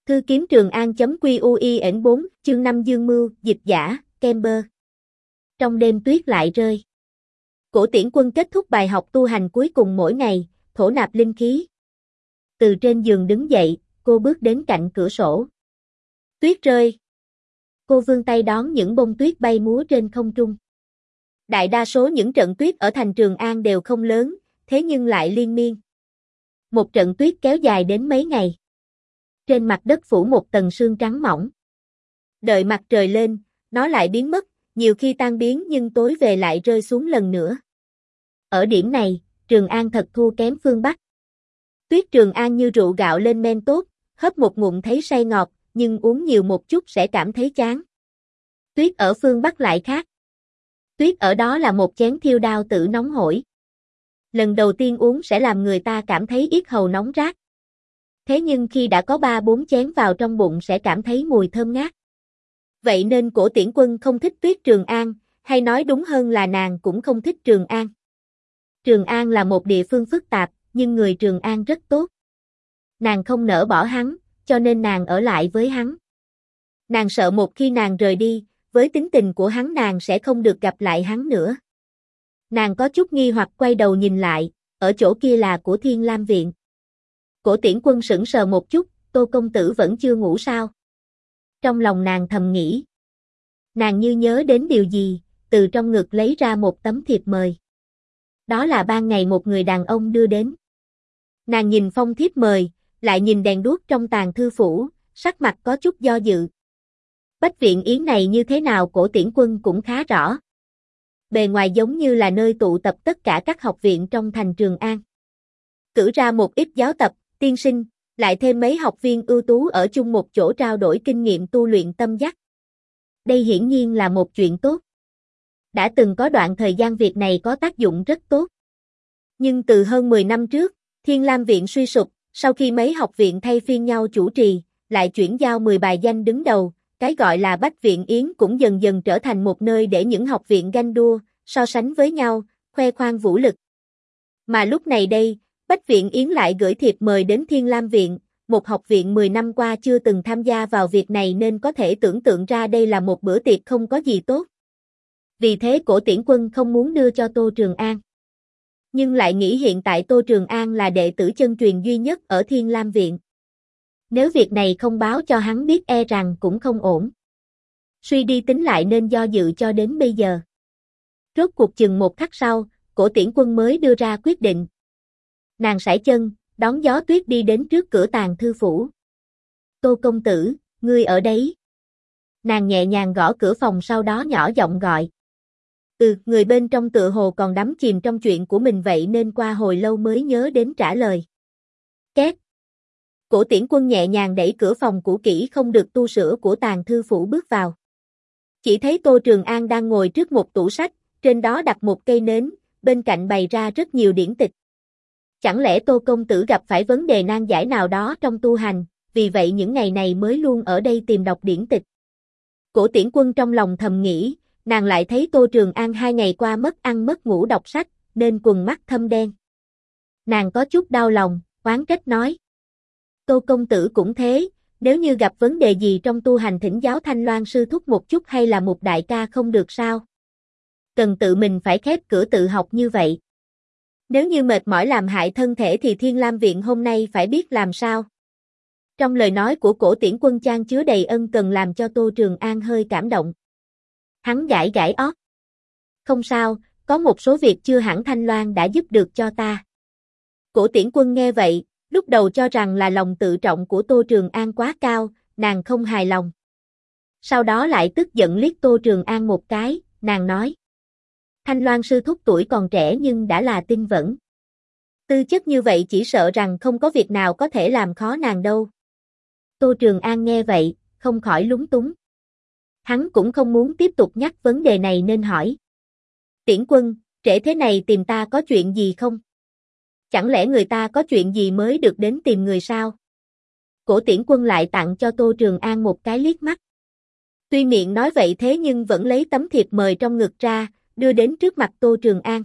Cư kiếm Trường An.QUIN 4, chương 5 Dương Mưu, dịch giả, Kemper. Trong đêm tuyết lại rơi. Cổ Tiễn Quân kết thúc bài học tu hành cuối cùng mỗi ngày, thổ nạp linh khí. Từ trên giường đứng dậy, cô bước đến cạnh cửa sổ. Tuyết rơi. Cô vươn tay đón những bông tuyết bay múa trên không trung. Đại đa số những trận tuyết ở thành Trường An đều không lớn, thế nhưng lại liên miên. Một trận tuyết kéo dài đến mấy ngày. Trên mặt đất phủ một tầng sương trắng mỏng. Đợi mặt trời lên, nó lại biến mất, nhiều khi tan biến nhưng tối về lại rơi xuống lần nữa. Ở điểm này, Trường An thật thua kém phương Bắc. Tuyết Trường An như rượu gạo lên men tốt, hớp một ngụm thấy say ngọt, nhưng uống nhiều một chút sẽ cảm thấy chán. Tuyết ở phương Bắc lại khác. Tuyết ở đó là một chén thiêu đao tử nóng hổi. Lần đầu tiên uống sẽ làm người ta cảm thấy yết hầu nóng rát. Thế nhưng khi đã có 3-4 chén vào trong bụng sẽ cảm thấy mùi thơm ngát. Vậy nên Cổ Tiễn Quân không thích Tuyết Trường An, hay nói đúng hơn là nàng cũng không thích Trường An. Trường An là một địa phương phức tạp, nhưng người Trường An rất tốt. Nàng không nỡ bỏ hắn, cho nên nàng ở lại với hắn. Nàng sợ một khi nàng rời đi, với tính tình của hắn nàng sẽ không được gặp lại hắn nữa. Nàng có chút nghi hoặc quay đầu nhìn lại, ở chỗ kia là của Thiên Lam Viện. Cổ Tiễn Quân sững sờ một chút, Tô công tử vẫn chưa ngủ sao? Trong lòng nàng thầm nghĩ. Nàng như nhớ đến điều gì, từ trong ngực lấy ra một tấm thiệp mời. Đó là ban ngày một người đàn ông đưa đến. Nàng nhìn phong thiếp mời, lại nhìn đèn đuốc trong tàng thư phủ, sắc mặt có chút do dự. Bách Viện Yến này như thế nào Cổ Tiễn Quân cũng khá rõ. Bề ngoài giống như là nơi tụ tập tất cả các học viện trong thành Trường An. Cử ra một ít giáo tập, tiên sinh, lại thêm mấy học viên ưu tú ở chung một chỗ trao đổi kinh nghiệm tu luyện tâm dắt. Đây hiển nhiên là một chuyện tốt. Đã từng có đoạn thời gian việc này có tác dụng rất tốt. Nhưng từ hơn 10 năm trước, Thiên Lam Viện suy sụp, sau khi mấy học viện thay phiên nhau chủ trì, lại chuyển giao 10 bài danh đứng đầu, cái gọi là Bách Viện Yến cũng dần dần trở thành một nơi để những học viện ganh đua, so sánh với nhau, khoe khoang vũ lực. Mà lúc này đây, Bách Viện Yến lại gửi thiệp mời đến Thiên Lam Viện, một học viện 10 năm qua chưa từng tham gia vào việc này nên có thể tưởng tượng ra đây là một bữa tiệc không có gì tốt. Vì thế Cổ Tiễn Quân không muốn đưa cho Tô Trường An. Nhưng lại nghĩ hiện tại Tô Trường An là đệ tử chân truyền duy nhất ở Thiên Lam Viện. Nếu việc này không báo cho hắn biết e rằng cũng không ổn. Suy đi tính lại nên do dự cho đến bây giờ. Rốt cuộc chừng một khắc sau, Cổ Tiễn Quân mới đưa ra quyết định. Nàng sải chân, đón gió tuyết đi đến trước cửa tàng thư phủ. Tô công tử, ngươi ở đấy. Nàng nhẹ nhàng gõ cửa phòng sau đó nhỏ giọng gọi. Người bên trong tựa hồ còn đắm chìm trong chuyện của mình vậy nên qua hồi lâu mới nhớ đến trả lời. Két. Cổ Tiễn Quân nhẹ nhàng đẩy cửa phòng cũ kỹ không được tu sửa của tàng thư phủ bước vào. Chỉ thấy Tô Trường An đang ngồi trước một tủ sách, trên đó đặt một cây nến, bên cạnh bày ra rất nhiều điển tịch. Chẳng lẽ Tô công tử gặp phải vấn đề nan giải nào đó trong tu hành, vì vậy những ngày này mới luôn ở đây tìm đọc điển tịch. Cổ Tiễn Quân trong lòng thầm nghĩ, nàng lại thấy Tô Trường An 2 ngày qua mất ăn mất ngủ đọc sách, nên quầng mắt thâm đen. Nàng có chút đau lòng, oán trách nói. Tô công tử cũng thế, nếu như gặp vấn đề gì trong tu hành thỉnh giáo Thanh Loan sư thúc một chút hay là một đại ca không được sao? Cần tự mình phải khép cửa tự học như vậy. Nếu như mệt mỏi làm hại thân thể thì Thiên Lam Viện hôm nay phải biết làm sao? Trong lời nói của Cổ Tiễn Quân chan chứa đầy ân cần làm cho Tô Trường An hơi cảm động. Hắn gãi gãi ót. Không sao, có một số việc chưa hẳn Thanh Loan đã giúp được cho ta. Cổ Tiễn Quân nghe vậy, lúc đầu cho rằng là lòng tự trọng của Tô Trường An quá cao, nàng không hài lòng. Sau đó lại tức giận liếc Tô Trường An một cái, nàng nói. Thanh Loan sư thúc tuổi còn trẻ nhưng đã là tinh vẫn. Tư chất như vậy chỉ sợ rằng không có việc nào có thể làm khó nàng đâu. Tô Trường An nghe vậy, không khỏi lúng túng. Hắn cũng không muốn tiếp tục nhắc vấn đề này nên hỏi. Tiễn Quân, trễ thế này tìm ta có chuyện gì không? Chẳng lẽ người ta có chuyện gì mới được đến tìm người sao? Cổ Tiễn Quân lại tặng cho Tô Trường An một cái liếc mắt. Tuy miệng nói vậy thế nhưng vẫn lấy tấm thiệp mời trong ngực ra, đưa đến trước mặt Tô Trường An.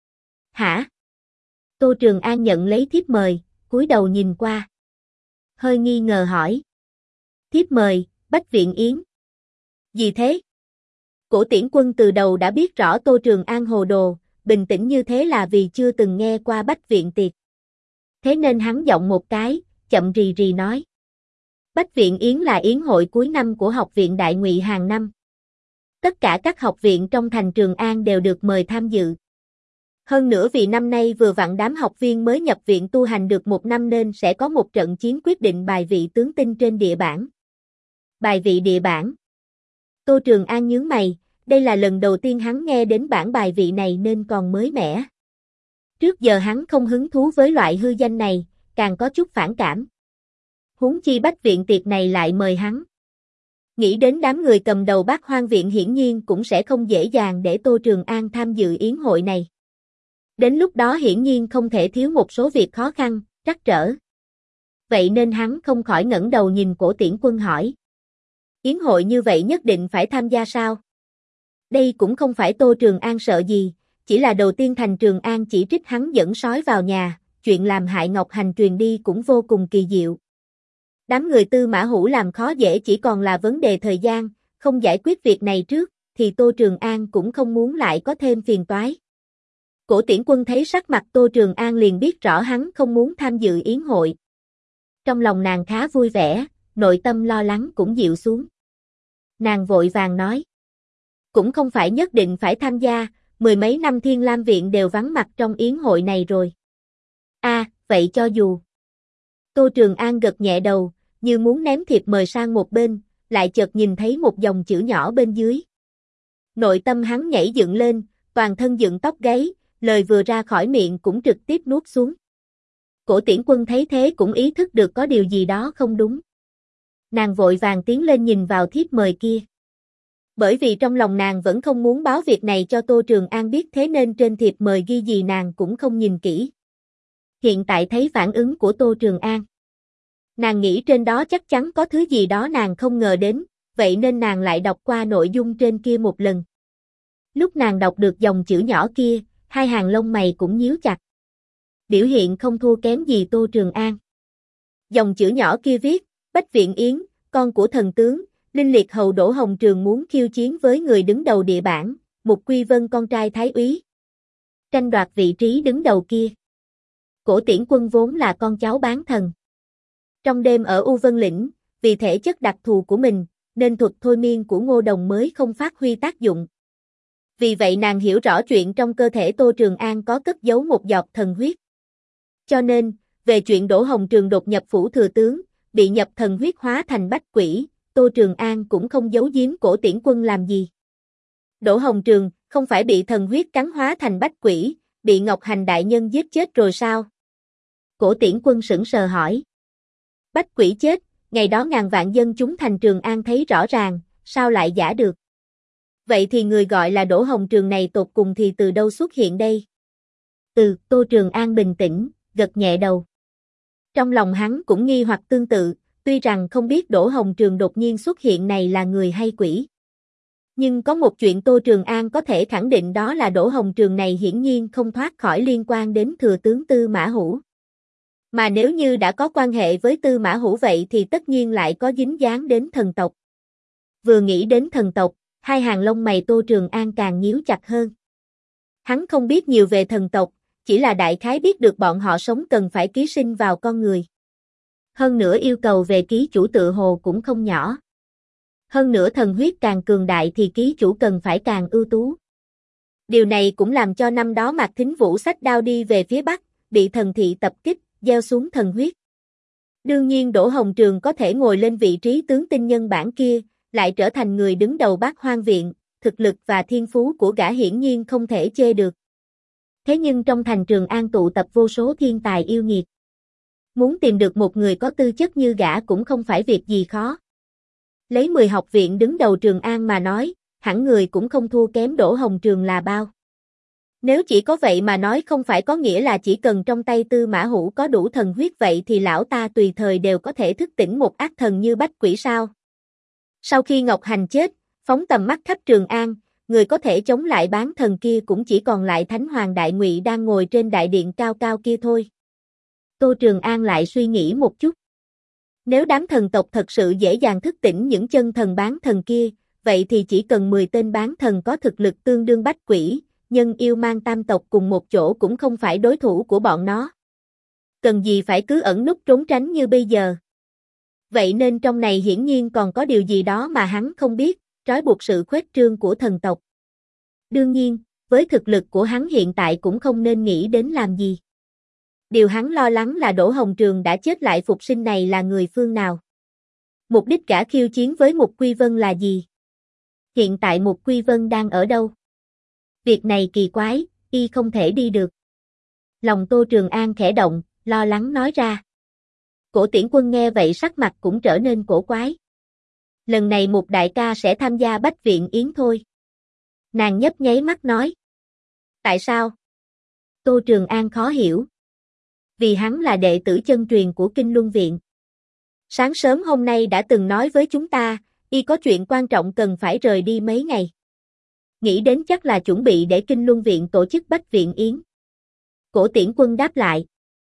Hả? Tô Trường An nhận lấy thiếp mời, cúi đầu nhìn qua. Hơi nghi ngờ hỏi. Thiếp mời, Bách Viện Yến. Gì thế? Cổ Tiễn Quân từ đầu đã biết rõ Tô Trường An hồ đồ, bình tĩnh như thế là vì chưa từng nghe qua Bách Viện tiệc. Thế nên hắn giọng một cái, chậm rì rì nói. Bách Viện Yến là yến hội cuối năm của Học viện Đại Ngụy hàng năm. Tất cả các học viện trong thành Trường An đều được mời tham dự. Hơn nữa vì năm nay vừa vặn đám học viên mới nhập viện tu hành được một năm nên sẽ có một trận chiến quyết định bài vị tướng tinh trên địa bảng. Bài vị địa bảng. Tô Trường An nhướng mày, đây là lần đầu tiên hắn nghe đến bảng bài vị này nên còn mới mẻ. Trước giờ hắn không hứng thú với loại hư danh này, càng có chút phản cảm. Huống chi Bách Viện tiệc này lại mời hắn. Nghĩ đến đám người cầm đầu Bát Hoang viện hiển nhiên cũng sẽ không dễ dàng để Tô Trường An tham dự yến hội này. Đến lúc đó hiển nhiên không thể thiếu một số việc khó khăn, trắc trở. Vậy nên hắn không khỏi ngẩng đầu nhìn Cổ Tiễn Quân hỏi. Yến hội như vậy nhất định phải tham gia sao? Đây cũng không phải Tô Trường An sợ gì, chỉ là đầu tiên thành Trường An chỉ trích hắn dẫn sói vào nhà, chuyện làm hại Ngọc Hành truyền đi cũng vô cùng kỳ diệu. Đám người Tư Mã Hữu làm khó dễ chỉ còn là vấn đề thời gian, không giải quyết việc này trước, thì Tô Trường An cũng không muốn lại có thêm phiền toái. Cổ Tiễn Quân thấy sắc mặt Tô Trường An liền biết rõ hắn không muốn tham dự yến hội. Trong lòng nàng khá vui vẻ, nội tâm lo lắng cũng dịu xuống. Nàng vội vàng nói. Cũng không phải nhất định phải tham gia, mười mấy năm Thiên Lam Viện đều vắng mặt trong yến hội này rồi. Vậy cho dù. Tô Trường An gật nhẹ đầu, như muốn ném thiệp mời sang một bên, lại chợt nhìn thấy một dòng chữ nhỏ bên dưới. Nội tâm hắn nhảy dựng lên, toàn thân dựng tóc gáy, lời vừa ra khỏi miệng cũng trực tiếp nuốt xuống. Cổ Tiễn Quân thấy thế cũng ý thức được có điều gì đó không đúng. Nàng vội vàng tiến lên nhìn vào thiếp mời kia. Bởi vì trong lòng nàng vẫn không muốn báo việc này cho Tô Trường An biết thế nên trên thiệp mời ghi gì nàng cũng không nhìn kỹ. Hiện tại thấy phản ứng của Tô Trường An. Nàng nghĩ trên đó chắc chắn có thứ gì đó nàng không ngờ đến, vậy nên nàng lại đọc qua nội dung trên kia một lần. Lúc nàng đọc được dòng chữ nhỏ kia, hai hàng lông mày cũng nhíu chặt. Biểu hiện không thua kém gì Tô Trường An. Dòng chữ nhỏ kia viết, Bách Viện Yến, con của thần tướng, Linh Liệt Hầu Đỗ Hồng Trường muốn khiêu chiến với người đứng đầu địa bảng, Mục Quy Vân con trai Thái úy. Tranh đoạt vị trí đứng đầu kia. Cổ Tiễn Quân vốn là con cháu bán thần. Trong đêm ở U Vân Lĩnh, vì thể chất đặc thù của mình, nên thuật thôi miên của Ngô Đồng mới không phát huy tác dụng. Vì vậy nàng hiểu rõ chuyện trong cơ thể Tô Trường An có cất giấu một giọt thần huyết. Cho nên, về chuyện Đỗ Hồng Trường đột nhập phủ thừa tướng, bị nhập thần huyết hóa thành bách quỷ, Tô Trường An cũng không giấu giếm Cổ Tiễn Quân làm gì. Đỗ Hồng Trường không phải bị thần huyết cắn hóa thành bách quỷ, bị Ngọc Hành đại nhân giết chết rồi sao? Cổ Tiễn Quân sững sờ hỏi. Bách quỷ chết, ngày đó ngàn vạn dân chúng thành Trường An thấy rõ ràng, sao lại giả được? Vậy thì người gọi là Đỗ Hồng Trường này tột cùng thì từ đâu xuất hiện đây? Tô Trường An bình tĩnh, gật nhẹ đầu. Trong lòng hắn cũng nghi hoặc tương tự, tuy rằng không biết Đỗ Hồng Trường đột nhiên xuất hiện này là người hay quỷ. Nhưng có một chuyện Tô Trường An có thể khẳng định đó là Đỗ Hồng Trường này hiển nhiên không thoát khỏi liên quan đến thừa tướng Tư Mã Hữu. Mà nếu như đã có quan hệ với Tư Mã Hữu vậy thì tất nhiên lại có dính dáng đến thần tộc. Vừa nghĩ đến thần tộc, hai hàng lông mày Tô Trường An càng nhíu chặt hơn. Hắn không biết nhiều về thần tộc, chỉ là đại khái biết được bọn họ sống cần phải ký sinh vào con người. Hơn nữa yêu cầu về ký chủ tự hồ cũng không nhỏ. Hơn nữa thần huyết càng cường đại thì ký chủ cần phải càng ưu tú. Điều này cũng làm cho năm đó Mạc Thính Vũ xách đao đi về phía Bắc, bị thần thị tập kích, gieo xuống thần huyết. Đương nhiên Đỗ Hồng Trường có thể ngồi lên vị trí tướng tinh nhân bản kia, lại trở thành người đứng đầu Bát Hoang viện, thực lực và thiên phú của gã hiển nhiên không thể chê được. Thế nhưng trong thành Trường An tụ tập vô số thiên tài yêu nghiệt. Muốn tìm được một người có tư chất như gã cũng không phải việc gì khó. Lấy 10 học viện đứng đầu Trường An mà nói, hẳn người cũng không thua kém Đỗ Hồng Trường là bao. Nếu chỉ có vậy mà nói không phải có nghĩa là chỉ cần trong tay Tư Mã Hữu có đủ thần huyết vậy thì lão ta tùy thời đều có thể thức tỉnh một ác thần như bách quỷ sao. Sau khi Ngọc Hành chết, phóng tầm mắt khắp Trường An, người có thể chống lại bán thần kia cũng chỉ còn lại Thánh Hoàng Đại Ngụy đang ngồi trên đại điện cao cao kia thôi. Tô Trường An lại suy nghĩ một chút. Nếu đám thần tộc thật sự dễ dàng thức tỉnh những chân thần bán thần kia, vậy thì chỉ cần 10 tên bán thần có thực lực tương đương bách quỷ, nhân yêu mang tam tộc cùng một chỗ cũng không phải đối thủ của bọn nó. Cần gì phải cứ ẩn núp trốn tránh như bây giờ. Vậy nên trong này hiển nhiên còn có điều gì đó mà hắn không biết, trói buộc sự khuếch trương của thần tộc. Đương nhiên, với thực lực của hắn hiện tại cũng không nên nghĩ đến làm gì. Điều hắn lo lắng là Đỗ Hồng Trường đã chết lại phục sinh này là người phương nào. Mục đích gã khiêu chiến với Mục Quy Vân là gì? Hiện tại Mục Quy Vân đang ở đâu? Việc này kỳ quái, y không thể đi được. Lòng Tô Trường An khẽ động, lo lắng nói ra. Cổ Tiễn Quân nghe vậy sắc mặt cũng trở nên cổ quái. Lần này Mục đại ca sẽ tham gia Bách Viện Yến thôi. Nàng nhấp nháy mắt nói. Tại sao? Tô Trường An khó hiểu. Vì hắn là đệ tử chân truyền của Kinh Luân Viện. Sáng sớm hôm nay đã từng nói với chúng ta, y có chuyện quan trọng cần phải rời đi mấy ngày. Nghĩ đến chắc là chuẩn bị để Kinh Luân Viện tổ chức Bách Viện Yến. Cổ Tiễn Quân đáp lại.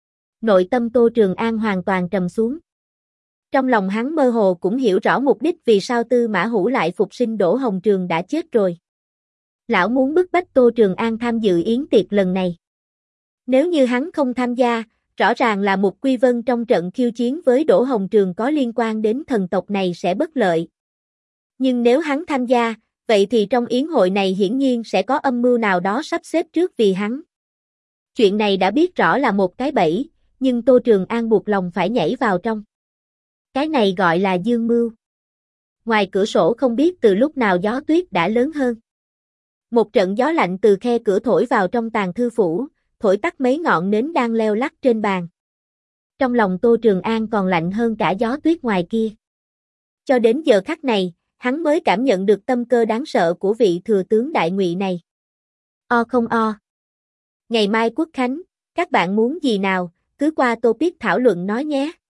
Nội tâm Tô Trường An hoàn toàn trầm xuống. Trong lòng hắn mơ hồ cũng hiểu rõ mục đích vì sao Tư Mã Hữu lại phục sinh Đỗ Hồng Trường đã chết rồi. Lão muốn bức bách Tô Trường An tham dự yến tiệc lần này. Nếu như hắn không tham gia, rõ ràng là Mục Quy Vân trong trận khiêu chiến với Đỗ Hồng Trường có liên quan đến thần tộc này sẽ bất lợi. Nhưng nếu hắn tham gia, vậy thì trong yến hội này hiển nhiên sẽ có âm mưu nào đó sắp xếp trước vì hắn. Chuyện này đã biết rõ là một cái bẫy, nhưng Tô Trường An buộc lòng phải nhảy vào trong. Cái này gọi là dương mưu. Ngoài cửa sổ không biết từ lúc nào gió tuyết đã lớn hơn. Một trận gió lạnh từ khe cửa thổi vào trong tàng thư phủ, thổi tắt mấy ngọn nến đang leo lắc trên bàn. Trong lòng Tô Trường An còn lạnh hơn cả gió tuyết ngoài kia. Cho đến giờ khắc này, hắn mới cảm nhận được tâm cơ đáng sợ của vị thừa tướng đại ngụy này. O không o. Ngày mai Quốc Khánh, các bạn muốn gì nào, cứ qua Topic thảo luận nói nhé.